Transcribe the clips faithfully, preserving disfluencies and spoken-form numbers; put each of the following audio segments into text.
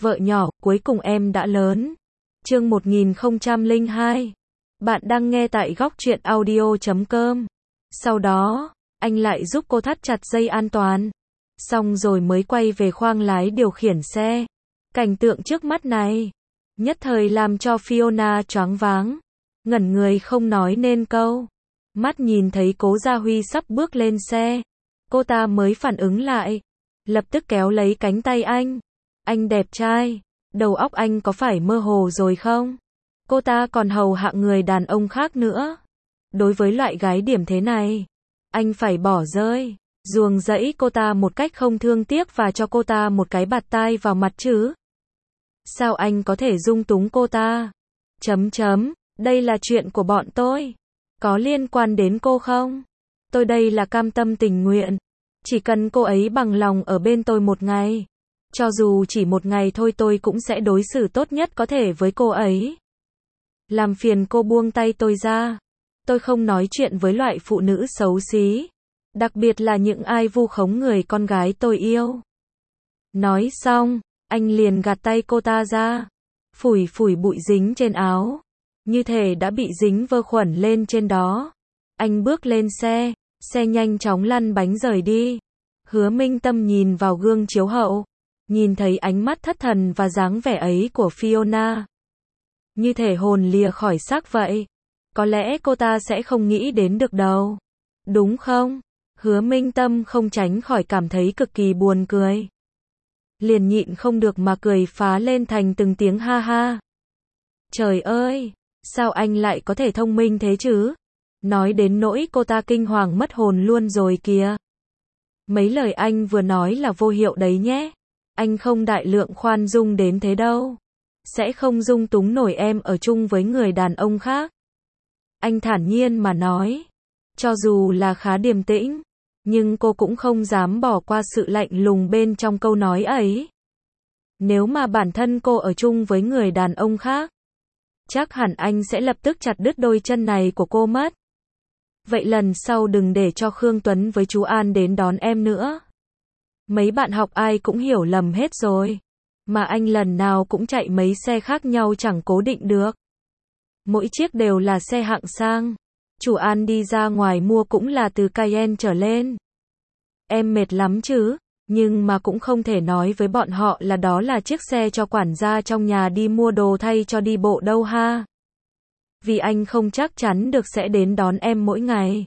Vợ nhỏ, cuối cùng em đã lớn. Chương một nghìn không trăm lẻ hai. Bạn đang nghe tại góc truyện audio chấm com. Sau đó, anh lại giúp cô thắt chặt dây an toàn. Xong rồi mới quay về khoang lái điều khiển xe. Cảnh tượng trước mắt này, nhất thời làm cho Fiona choáng váng. Ngẩn người không nói nên câu. Mắt nhìn thấy Cố Gia Huy sắp bước lên xe. Cô ta mới phản ứng lại. Lập tức kéo lấy cánh tay anh. Anh đẹp trai, đầu óc anh có phải mơ hồ rồi không? Cô ta còn hầu hạ người đàn ông khác nữa. Đối với loại gái điểm thế này, anh phải bỏ rơi, ruồng rẫy cô ta một cách không thương tiếc và cho cô ta một cái bạt tai vào mặt chứ. Sao anh có thể dung túng cô ta? Chấm chấm, đây là chuyện của bọn tôi. Có liên quan đến cô không? Tôi đây là cam tâm tình nguyện. Chỉ cần cô ấy bằng lòng ở bên tôi một ngày. Cho dù chỉ một ngày thôi tôi cũng sẽ đối xử tốt nhất có thể với cô ấy. Làm phiền cô buông tay tôi ra. Tôi không nói chuyện với loại phụ nữ xấu xí. Đặc biệt là những ai vu khống người con gái tôi yêu. Nói xong, anh liền gạt tay cô ta ra. Phủi phủi bụi dính trên áo. Như thể đã bị dính vơ khuẩn lên trên đó. Anh bước lên xe. Xe nhanh chóng lăn bánh rời đi. Hứa Minh Tâm nhìn vào gương chiếu hậu. Nhìn thấy ánh mắt thất thần và dáng vẻ ấy của Fiona. Như thể hồn lìa khỏi xác vậy. Có lẽ cô ta sẽ không nghĩ đến được đâu. Đúng không? Hứa Minh Tâm không tránh khỏi cảm thấy cực kỳ buồn cười. Liền nhịn không được mà cười phá lên thành từng tiếng ha ha. Trời ơi! Sao anh lại có thể thông minh thế chứ? Nói đến nỗi cô ta kinh hoàng mất hồn luôn rồi kìa. Mấy lời anh vừa nói là vô hiệu đấy nhé. Anh không đại lượng khoan dung đến thế đâu. Sẽ không dung túng nổi em ở chung với người đàn ông khác. Anh thản nhiên mà nói. Cho dù là khá điềm tĩnh, nhưng cô cũng không dám bỏ qua sự lạnh lùng bên trong câu nói ấy. Nếu mà bản thân cô ở chung với người đàn ông khác, chắc hẳn anh sẽ lập tức chặt đứt đôi chân này của cô mất. Vậy lần sau đừng để cho Khương Tuấn với chú An đến đón em nữa. Mấy bạn học ai cũng hiểu lầm hết rồi. Mà anh lần nào cũng chạy mấy xe khác nhau chẳng cố định được. Mỗi chiếc đều là xe hạng sang. Chủ An đi ra ngoài mua cũng là từ Cayenne trở lên. Em mệt lắm chứ, nhưng mà cũng không thể nói với bọn họ là đó là chiếc xe cho quản gia trong nhà đi mua đồ thay cho đi bộ đâu ha. Vì anh không chắc chắn được sẽ đến đón em mỗi ngày.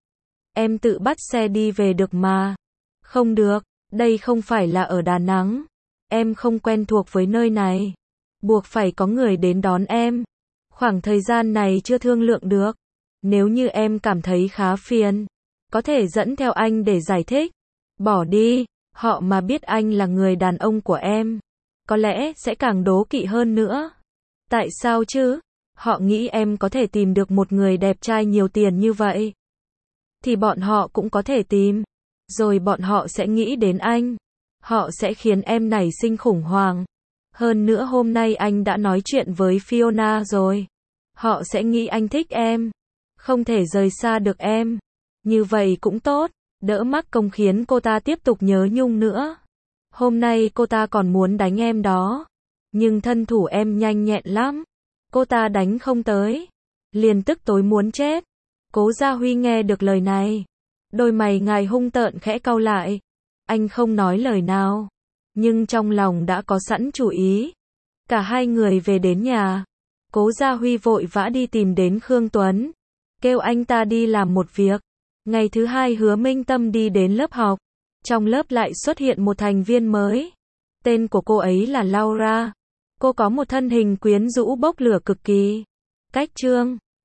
Em tự bắt xe đi về được mà. Không được, đây không phải là ở Đà Nẵng. Em không quen thuộc với nơi này. Buộc phải có người đến đón em. Khoảng thời gian này chưa thương lượng được. Nếu như em cảm thấy khá phiền, có thể dẫn theo anh để giải thích. Bỏ đi, họ mà biết anh là người đàn ông của em, có lẽ sẽ càng đố kỵ hơn nữa. Tại sao chứ? Họ nghĩ em có thể tìm được một người đẹp trai nhiều tiền như vậy. Thì bọn họ cũng có thể tìm. Rồi bọn họ sẽ nghĩ đến anh. Họ sẽ khiến em nảy sinh khủng hoảng. Hơn nữa hôm nay anh đã nói chuyện với Fiona rồi. Họ sẽ nghĩ anh thích em. Không thể rời xa được em. Như vậy cũng tốt. Đỡ mắc công khiến cô ta tiếp tục nhớ nhung nữa. Hôm nay cô ta còn muốn đánh em đó. Nhưng thân thủ em nhanh nhẹn lắm. Cô ta đánh không tới. Liền tức tối muốn chết. Cố Gia Huy nghe được lời này. Đôi mày ngài hung tợn khẽ cau lại. Anh không nói lời nào. Nhưng trong lòng đã có sẵn chủ ý. Cả hai người về đến nhà. Cố Gia Huy vội vã đi tìm đến Khương Tuấn. Kêu anh ta đi làm một việc. Ngày thứ hai Hứa Minh Tâm đi đến lớp học. Trong lớp lại xuất hiện một thành viên mới. Tên của cô ấy là Laura. Cô có một thân hình quyến rũ bốc lửa cực kỳ. Cách trương,